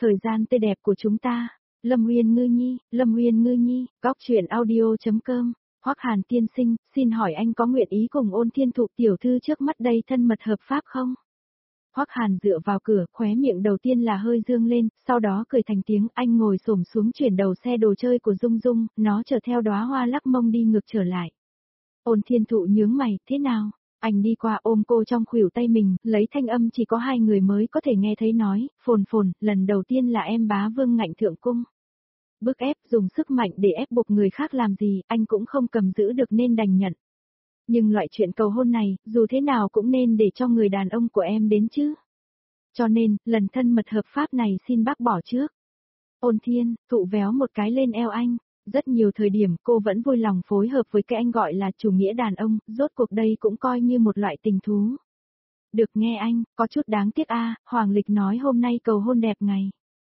Thời gian tươi đẹp của chúng ta. Lâm Uyên Ngư Nhi, góc truyện audio.com. Hoắc Hàn tiên sinh, xin hỏi anh có nguyện ý cùng Ôn Thiên Thụ tiểu thư trước mắt đây thân mật hợp pháp không? Hoắc Hàn dựa vào cửa, khóe miệng đầu tiên là hơi dương lên, sau đó cười thành tiếng, anh ngồi xổm xuống chuyển đầu xe đồ chơi của Dung Dung, nó chở theo đóa hoa lắc mông đi ngược trở lại. Ôn Thiên Thụ nhướng mày, thế nào? Anh đi qua ôm cô trong khuỷu tay mình, lấy thanh âm chỉ có hai người mới có thể nghe thấy nói, phồn phồn, lần đầu tiên là em bá vương ngạnh thượng cung. Bức ép, dùng sức mạnh để ép buộc người khác làm gì, anh cũng không cầm giữ được nên đành nhận. Nhưng loại chuyện cầu hôn này, dù thế nào cũng nên để cho người đàn ông của em đến chứ. Cho nên, lần thân mật hợp pháp này xin bác bỏ trước. Ôn Thiên Thụ véo một cái lên eo anh. Rất nhiều thời điểm cô vẫn vui lòng phối hợp với cái anh gọi là chủ nghĩa đàn ông, rốt cuộc đây cũng coi như một loại tình thú. Được nghe anh, có chút đáng tiếc Hoàng Lịch nói hôm nay cầu hôn đẹp ngày.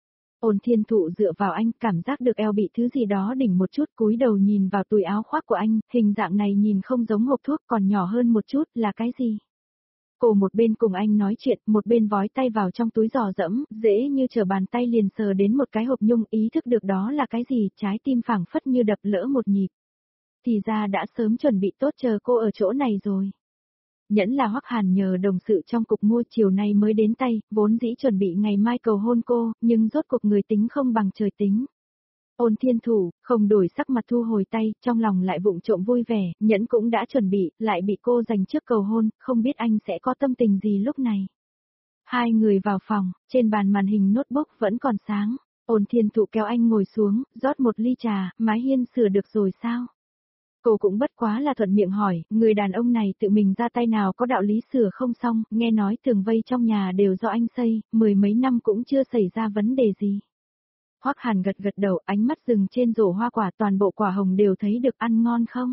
Ôn Thiên Thụ dựa vào anh, cảm giác được eo bị thứ gì đó đỉnh một chút, cúi đầu nhìn vào túi áo khoác của anh, hình dạng này nhìn không giống hộp thuốc còn nhỏ hơn một chút, là cái gì? Cô một bên cùng anh nói chuyện, một bên vói tay vào trong túi dò dẫm, dễ như trở bàn tay liền sờ đến một cái hộp nhung, ý thức được đó là cái gì, trái tim phảng phất như đập lỡ một nhịp. Thì ra đã sớm chuẩn bị tốt chờ cô ở chỗ này rồi. Nhẫn là Hoắc Hàn nhờ đồng sự trong cục mua chiều nay mới đến tay, vốn dĩ chuẩn bị ngày mai cầu hôn cô, nhưng rốt cuộc người tính không bằng trời tính. Ôn Thiên Thụ, không đổi sắc mặt thu hồi tay, trong lòng lại vụng trộm vui vẻ, nhẫn cũng đã chuẩn bị, lại bị cô giành trước cầu hôn, không biết anh sẽ có tâm tình gì lúc này. Hai người vào phòng, trên bàn màn hình notebook vẫn còn sáng, Ôn Thiên Thụ kéo anh ngồi xuống, rót một ly trà, mái hiên sửa được rồi sao? Cô cũng bất quá là thuận miệng hỏi, người đàn ông này tự mình ra tay nào có đạo lý sửa không xong, nghe nói tường vây trong nhà đều do anh xây, mười mấy năm cũng chưa xảy ra vấn đề gì. Hoắc Hàn gật gật đầu, ánh mắt dừng trên rổ hoa quả, toàn bộ quả hồng đều thấy được, ăn ngon không?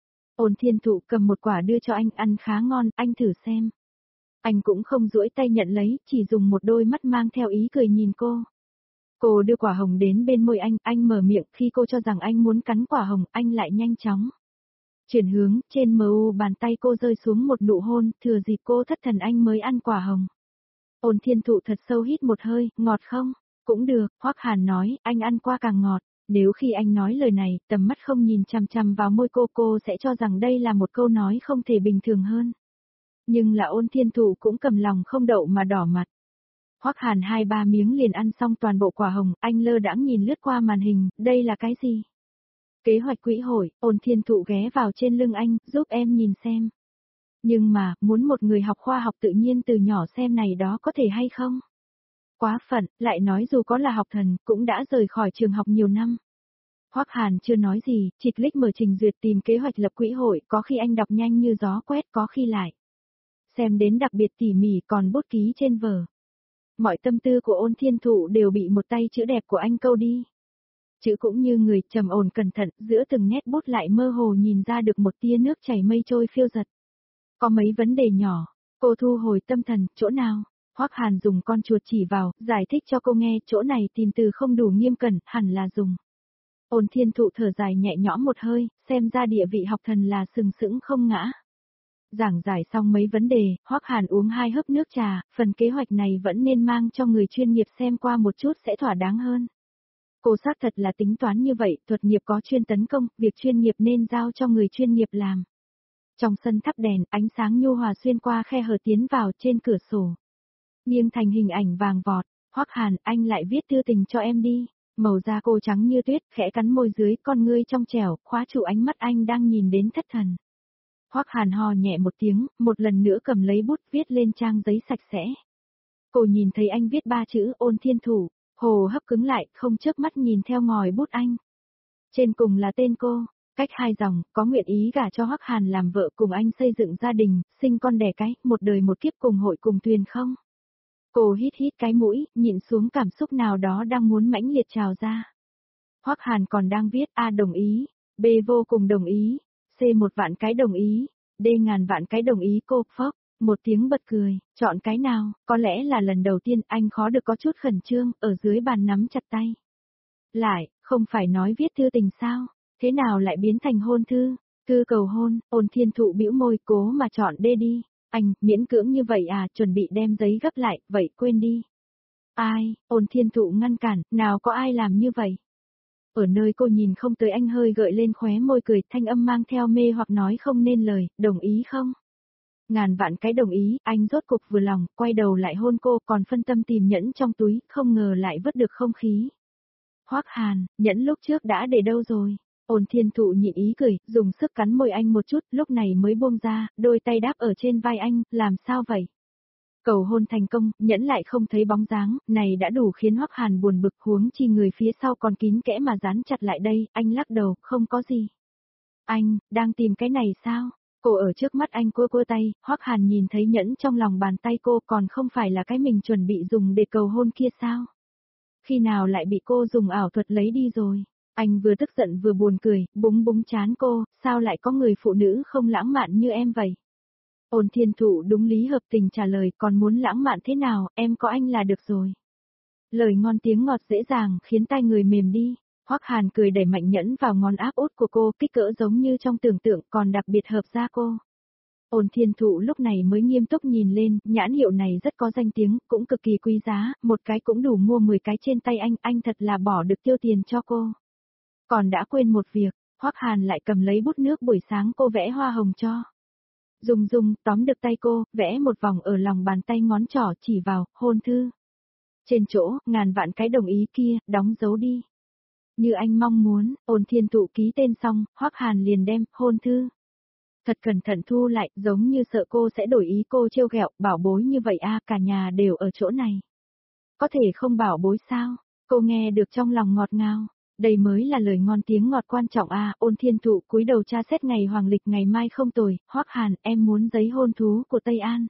Ôn Thiên Thụ cầm một quả đưa cho anh, ăn khá ngon, anh thử xem. Anh cũng không duỗi tay nhận lấy, chỉ dùng một đôi mắt mang theo ý cười nhìn cô. Cô đưa quả hồng đến bên môi anh mở miệng, khi cô cho rằng anh muốn cắn quả hồng, anh lại nhanh chóng chuyển hướng, trên mu bàn tay cô rơi xuống một nụ hôn, thừa dịp cô thất thần anh mới ăn quả hồng. Ôn Thiên Thụ thật sâu hít một hơi, ngọt không? Cũng được, Hoắc Hàn nói, anh ăn qua càng ngọt. Nếu khi anh nói lời này, tầm mắt không nhìn chằm chằm vào môi cô sẽ cho rằng đây là một câu nói không thể bình thường hơn. Nhưng là Ôn Thiên Thụ cũng cầm lòng không đậu mà đỏ mặt. Hoắc Hàn 2-3 miếng liền ăn xong toàn bộ quả hồng, anh lơ đãng nhìn lướt qua màn hình, đây là cái gì? Kế hoạch quỹ hội, Ôn Thiên Thụ ghé vào trên lưng anh, giúp em nhìn xem. Nhưng mà, muốn một người học khoa học tự nhiên từ nhỏ xem này đó có thể hay không? Quá phận, lại nói dù có là học thần, cũng đã rời khỏi trường học nhiều năm. Hoắc Hàn chưa nói gì, chỉ click mở trình duyệt tìm kế hoạch lập quỹ hội, có khi anh đọc nhanh như gió quét, có khi lại xem đến đặc biệt tỉ mỉ, còn bút ký trên vở. Mọi tâm tư của Ôn Thiên Thụ đều bị một tay chữ đẹp của anh câu đi. Chữ cũng như người trầm ổn cẩn thận, giữa từng nét bút lại mơ hồ nhìn ra được một tia nước chảy mây trôi phiêu dật. Có mấy vấn đề nhỏ, cô thu hồi tâm thần, chỗ nào? Hoắc Hàn dùng con chuột chỉ vào, giải thích cho cô nghe, chỗ này tìm từ không đủ nghiêm cẩn, hẳn là dùng. Ôn Thiên Thụ thở dài nhẹ nhõm một hơi, xem ra địa vị học thần là sừng sững không ngã. Giảng giải xong mấy vấn đề, Hoắc Hàn uống 2 hớp nước trà, phần kế hoạch này vẫn nên mang cho người chuyên nghiệp xem qua một chút sẽ thỏa đáng hơn. Cô xác thật là tính toán như vậy, thuật nghiệp có chuyên tấn công, việc chuyên nghiệp nên giao cho người chuyên nghiệp làm. Trong sân thắp đèn, ánh sáng nhu hòa xuyên qua khe hở tiến vào trên cửa sổ. Nghiêng thành hình ảnh vàng vọt, Hoắc Hàn, anh lại viết thư tình cho em đi. Màu da cô trắng như tuyết, khẽ cắn môi dưới, con ngươi trong trẻo, khóa trụ ánh mắt anh đang nhìn đến thất thần. Hoắc Hàn hò nhẹ một tiếng, một lần nữa cầm lấy bút viết lên trang giấy sạch sẽ. Cô nhìn thấy anh viết 3 chữ Ôn Thiên Thụ, hồ hấp cứng lại, không chớp mắt nhìn theo ngòi bút anh. Trên cùng là tên cô, cách 2 dòng, có nguyện ý gả cho Hoắc Hàn làm vợ cùng anh xây dựng gia đình, sinh con đẻ cái, một đời một kiếp cùng hội cùng thuyền không? Cô hít cái mũi, nhịn xuống cảm xúc nào đó đang muốn mãnh liệt trào ra. Hoắc Hàn còn đang viết A đồng ý, B vô cùng đồng ý, C 1 vạn cái đồng ý, D ngàn vạn cái đồng ý, cô phốc, một tiếng bật cười, chọn cái nào, có lẽ là lần đầu tiên anh khó được có chút khẩn trương, ở dưới bàn nắm chặt tay. Lại, không phải nói viết thư tình sao, thế nào lại biến thành hôn thư, thư cầu hôn, Ôn Thiên Thụ bĩu môi cố mà chọn D đi. Anh, miễn cưỡng như vậy à, chuẩn bị đem giấy gấp lại, vậy quên đi. Ai, Ôn Thiên Thụ ngăn cản, nào có ai làm như vậy. Ở nơi cô nhìn không tới anh hơi gợi lên khóe môi cười, thanh âm mang theo mê hoặc nói không nên lời, đồng ý không? Ngàn vạn cái đồng ý, anh rốt cục vừa lòng, quay đầu lại hôn cô, còn phân tâm tìm nhẫn trong túi, không ngờ lại vứt được không khí. Hoắc Hàn, nhẫn lúc trước đã để đâu rồi? Ôn Thiên Thụ nhịn ý cười, dùng sức cắn môi anh một chút, lúc này mới buông ra, đôi tay đáp ở trên vai anh, làm sao vậy? Cầu hôn thành công, nhẫn lại không thấy bóng dáng, này đã đủ khiến Hoắc Hàn buồn bực, huống chi người phía sau còn kín kẽ mà dán chặt lại đây, anh lắc đầu, không có gì. Anh, đang tìm cái này sao? Cô ở trước mắt anh cua cua tay, Hoắc Hàn nhìn thấy nhẫn trong lòng bàn tay cô còn không phải là cái mình chuẩn bị dùng để cầu hôn kia sao? Khi nào lại bị cô dùng ảo thuật lấy đi rồi? Anh vừa tức giận vừa buồn cười, búng búng chán cô, sao lại có người phụ nữ không lãng mạn như em vậy? Ôn Thiên Thụ đúng lý hợp tình trả lời, còn muốn lãng mạn thế nào, em có anh là được rồi. Lời ngon tiếng ngọt dễ dàng khiến tai người mềm đi. Hoắc Hàn cười đẩy mạnh nhẫn vào ngón áp út của cô, kích cỡ giống như trong tưởng tượng, còn đặc biệt hợp da cô. Ôn Thiên Thụ lúc này mới nghiêm túc nhìn lên, nhãn hiệu này rất có danh tiếng, cũng cực kỳ quý giá, một cái cũng đủ mua 10 cái trên tay anh thật là bỏ được tiêu tiền cho cô. Còn đã quên một việc, Hoắc Hàn lại cầm lấy bút nước buổi sáng cô vẽ hoa hồng cho. Dung tóm được tay cô, vẽ một vòng ở lòng bàn tay ngón trỏ chỉ vào, hôn thư. Trên chỗ, ngàn vạn cái đồng ý kia, đóng dấu đi. Như anh mong muốn, Ôn Thiên Thụ ký tên xong, Hoắc Hàn liền đem, hôn thư. Thật cẩn thận thu lại, giống như sợ cô sẽ đổi ý, cô trêu ghẹo, bảo bối như vậy cả nhà đều ở chỗ này. Có thể không bảo bối sao? Cô nghe được trong lòng ngọt ngào. Đây mới là lời ngon tiếng ngọt quan trọng Ôn Thiên Thụ cúi đầu tra xét ngày hoàng lịch ngày mai không tồi, Hoắc Hàn, em muốn giấy hôn thú của Tây An.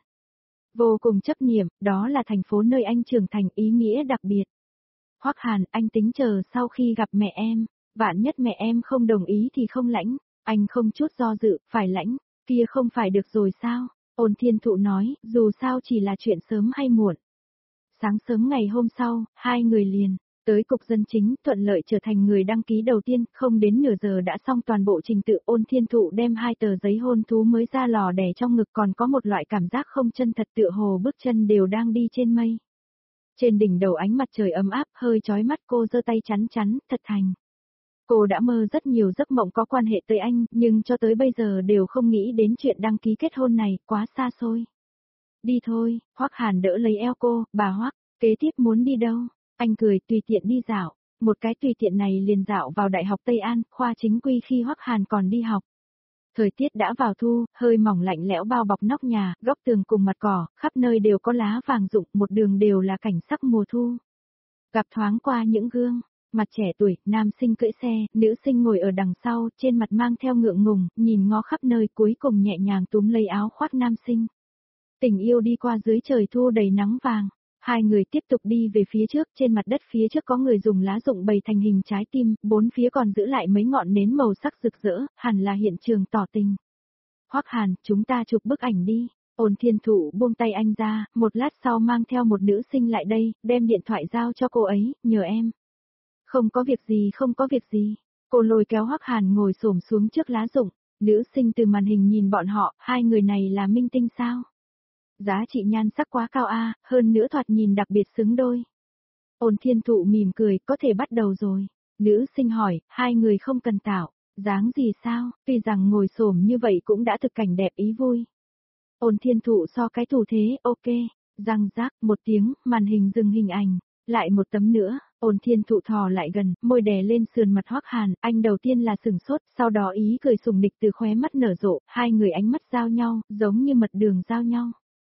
Vô cùng chấp niệm, đó là thành phố nơi anh trưởng thành, ý nghĩa đặc biệt. Hoắc Hàn, anh tính chờ sau khi gặp mẹ em, vạn nhất mẹ em không đồng ý thì không lãnh, anh không chút do dự, phải lãnh, kia không phải được rồi sao? Ôn Thiên Thụ nói, dù sao chỉ là chuyện sớm hay muộn. Sáng sớm ngày hôm sau, hai người liền tới cục dân chính, thuận lợi trở thành người đăng ký đầu tiên, không đến nửa giờ đã xong toàn bộ trình tự. Ôn Thiên Thụ đem 2 tờ giấy hôn thú mới ra lò đẻ trong ngực, còn có một loại cảm giác không chân thật, tựa hồ bước chân đều đang đi trên mây. Trên đỉnh đầu ánh mặt trời ấm áp, hơi chói mắt, cô giơ tay chắn, thật thành. Cô đã mơ rất nhiều giấc mộng có quan hệ tới anh, nhưng cho tới bây giờ đều không nghĩ đến chuyện đăng ký kết hôn này, quá xa xôi. Đi thôi, Hoắc Hàn đỡ lấy eo cô, bà Hoắc, kế tiếp muốn đi đâu? Anh cười, tùy tiện đi dạo, một cái tùy tiện này liền dạo vào Đại học Tây An, khoa chính quy khi Hoắc Hàn còn đi học. Thời tiết đã vào thu, hơi mỏng lạnh lẽo bao bọc nóc nhà, góc tường cùng mặt cỏ, khắp nơi đều có lá vàng rụng, một đường đều là cảnh sắc mùa thu. Gặp thoáng qua những gương, mặt trẻ tuổi, nam sinh cưỡi xe, nữ sinh ngồi ở đằng sau, trên mặt mang theo ngượng ngùng, nhìn ngó khắp nơi, cuối cùng nhẹ nhàng túm lấy áo khoác nam sinh. Tình yêu đi qua dưới trời thu đầy nắng vàng. Hai người tiếp tục đi về phía trước, trên mặt đất phía trước có người dùng lá rụng bày thành hình trái tim, bốn phía còn giữ lại mấy ngọn nến màu sắc rực rỡ, hẳn là hiện trường tỏ tình. Hoắc Hàn, chúng ta chụp bức ảnh đi. Ôn Thiên Thụ buông tay anh ra, một lát sau mang theo một nữ sinh lại đây, đem điện thoại giao cho cô ấy, nhờ em. Không có việc gì, không có việc gì. Cô lôi kéo Hoắc Hàn ngồi xổm xuống trước lá rụng, nữ sinh từ màn hình nhìn bọn họ, hai người này là minh tinh sao? Giá trị nhan sắc quá cao hơn nữa thoạt nhìn đặc biệt xứng đôi. Ôn Thiên Thụ mỉm cười, có thể bắt đầu rồi. Nữ sinh hỏi, hai người không cần tạo, dáng gì sao, tuy rằng ngồi xổm như vậy cũng đã thực cảnh đẹp ý vui. Ôn Thiên Thụ so cái thủ thế, ok, răng rác, một tiếng, màn hình dừng hình ảnh, lại một tấm nữa, Ôn Thiên Thụ thò lại gần, môi đè lên sườn mặt Hoắc Hàn, anh đầu tiên là sửng sốt, sau đó ý cười sùng nịch từ khóe mắt nở rộ, hai người ánh mắt giao nhau, giống như mật đường giao nhau.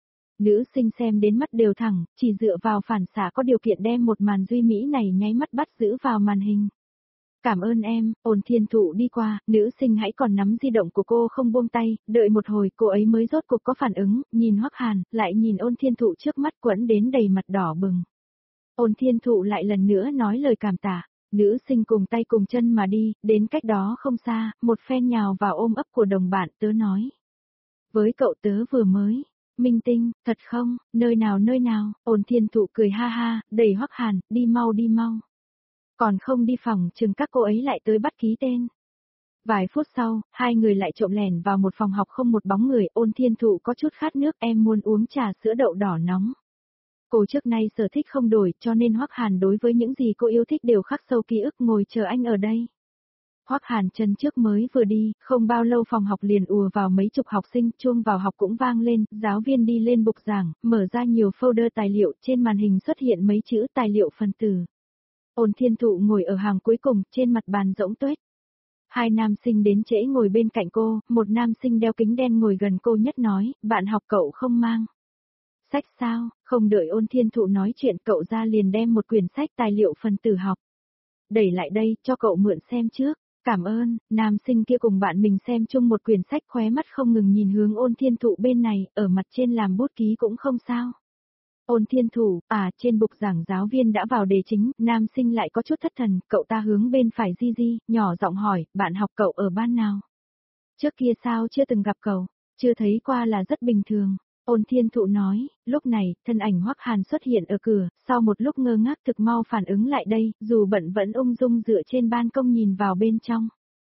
Nữ sinh xem đến mắt đều thẳng, chỉ dựa vào phản xạ có điều kiện đem một màn duy mỹ này nháy mắt bắt giữ vào màn hình. Cảm ơn em, Ôn Thiên Thụ đi qua, nữ sinh hãy còn nắm di động của cô không buông tay, đợi một hồi cô ấy mới rốt cuộc có phản ứng, nhìn Hoắc Hàn, lại nhìn Ôn Thiên Thụ trước mắt quẫn đến đầy mặt đỏ bừng. Ôn Thiên Thụ lại lần nữa nói lời cảm tạ, nữ sinh cùng tay cùng chân mà đi, đến cách đó không xa, một phen nhào vào ôm ấp của đồng bạn tớ nói. Với cậu tớ vừa mới. Minh tinh, thật không, nơi nào, Ôn Thiên Thụ cười ha ha, đẩy Hoắc Hàn, đi mau. Còn không đi phòng chừng các cô ấy lại tới bắt ký tên. Vài phút sau, hai người lại trộm lẻn vào một phòng học không một bóng người, Ôn Thiên Thụ có chút khát nước, em muốn uống trà sữa đậu đỏ nóng. Cô trước nay sở thích không đổi cho nên Hoắc Hàn đối với những gì cô yêu thích đều khắc sâu ký ức ngồi chờ anh ở đây. Hoắc Hàn chân trước mới vừa đi, không bao lâu phòng học liền ùa vào mấy chục học sinh, chuông vào học cũng vang lên, giáo viên đi lên bục giảng, mở ra nhiều folder tài liệu, trên màn hình xuất hiện mấy chữ tài liệu phần tử. Ôn Thiên Thụ ngồi ở hàng cuối cùng, trên mặt bàn rỗng tuếch. Hai nam sinh đến trễ ngồi bên cạnh cô, một nam sinh đeo kính đen ngồi gần cô nhất nói, bạn học cậu không mang sách sao, không đợi Ôn Thiên Thụ nói chuyện cậu ra liền đem một quyển sách tài liệu phần tử học. Đẩy lại đây, cho cậu mượn xem trước. Cảm ơn, nam sinh kia cùng bạn mình xem chung một quyển sách khóe mắt không ngừng nhìn hướng Ôn Thiên Thụ bên này, ở mặt trên làm bút ký cũng không sao. Ôn Thiên Thụ, trên bục giảng giáo viên đã vào đề chính, nam sinh lại có chút thất thần, cậu ta hướng bên phải Di, nhỏ giọng hỏi, bạn học cậu ở ban nào? Trước kia sao chưa từng gặp cậu, chưa thấy qua là rất bình thường. Ôn Thiên Thụ nói, lúc này, thân ảnh Hoắc Hàn xuất hiện ở cửa, sau một lúc ngơ ngác thực mau phản ứng lại đây, dù bận vẫn ung dung dựa trên ban công nhìn vào bên trong.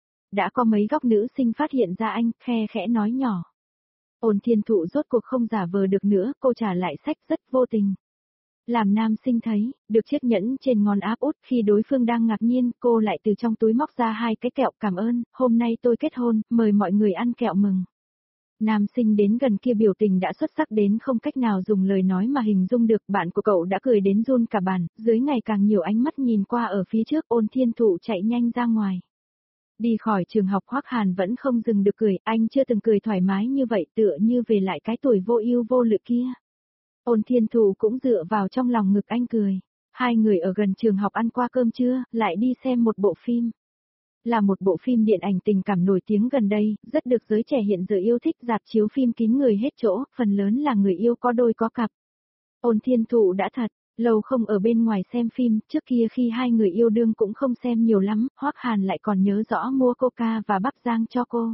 Đã có mấy góc nữ sinh phát hiện ra anh, khe khẽ nói nhỏ. Ôn Thiên Thụ rốt cuộc không giả vờ được nữa, cô trả lại sách rất vô tình. Làm nam sinh thấy, được chiếc nhẫn trên ngón áp út khi đối phương đang ngạc nhiên, cô lại từ trong túi móc ra 2 cái kẹo cảm ơn, hôm nay tôi kết hôn, mời mọi người ăn kẹo mừng. Nam sinh đến gần kia biểu tình đã xuất sắc đến không cách nào dùng lời nói mà hình dung được, bạn của cậu đã cười đến run cả bàn, dưới ngày càng nhiều ánh mắt nhìn qua ở phía trước. Ôn Thiên Thụ chạy nhanh ra ngoài. Đi khỏi trường học Hoắc Hàn vẫn không dừng được cười, anh chưa từng cười thoải mái như vậy, tựa như về lại cái tuổi vô ưu vô lự kia. Ôn Thiên Thụ cũng dựa vào trong lòng ngực anh cười. Hai người ở gần trường học ăn qua cơm trưa, lại đi xem một bộ phim. Là một bộ phim điện ảnh tình cảm nổi tiếng gần đây, rất được giới trẻ hiện giờ yêu thích, rạp chiếu phim kín người hết chỗ, phần lớn là người yêu có đôi có cặp. Ôn Thiên Thụ đã thật lâu không ở bên ngoài xem phim, trước kia khi hai người yêu đương cũng không xem nhiều lắm, Hoắc Hàn lại còn nhớ rõ mua coca và bắp rang cho cô.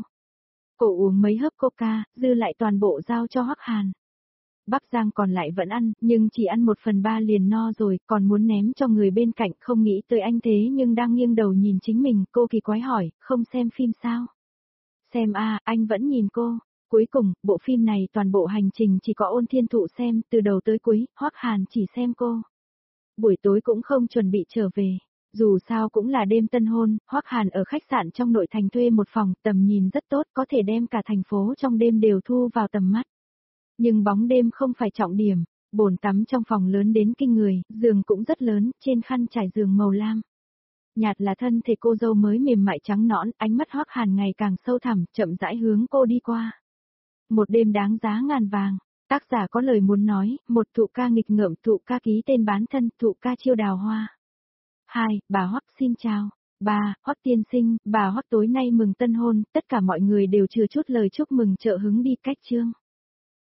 Cô uống mấy hớp coca, dư lại toàn bộ giao cho Hoắc Hàn. Bắp rang còn lại vẫn ăn, nhưng chỉ ăn 1/3 liền no rồi, còn muốn ném cho người bên cạnh, không nghĩ tới anh thế nhưng đang nghiêng đầu nhìn chính mình, cô kỳ quái hỏi, không xem phim sao? Xem anh vẫn nhìn cô. Cuối cùng, bộ phim này toàn bộ hành trình chỉ có Ôn Thiên Thụ xem, từ đầu tới cuối, Hoắc Hàn chỉ xem cô. Buổi tối cũng không chuẩn bị trở về. Dù sao cũng là đêm tân hôn, Hoắc Hàn ở khách sạn trong nội thành thuê một phòng, tầm nhìn rất tốt, có thể đem cả thành phố trong đêm đều thu vào tầm mắt. Nhưng bóng đêm không phải trọng điểm, bồn tắm trong phòng lớn đến kinh người, giường cũng rất lớn, trên khăn trải giường màu lam. Nhạt là thân thể cô dâu mới mềm mại trắng nõn, ánh mắt Hoắc Hàn ngày càng sâu thẳm, chậm rãi hướng cô đi qua. Một đêm đáng giá ngàn vàng, tác giả có lời muốn nói, một thụ ca nghịch ngợm, thụ ca ký tên bán thân, thụ ca chiêu đào hoa. 2. Bà Hoắc xin chào. 3. Hoắc tiên sinh, bà Hoắc tối nay mừng tân hôn, tất cả mọi người đều chừa chút lời chúc mừng trợ hứng đi cách chương.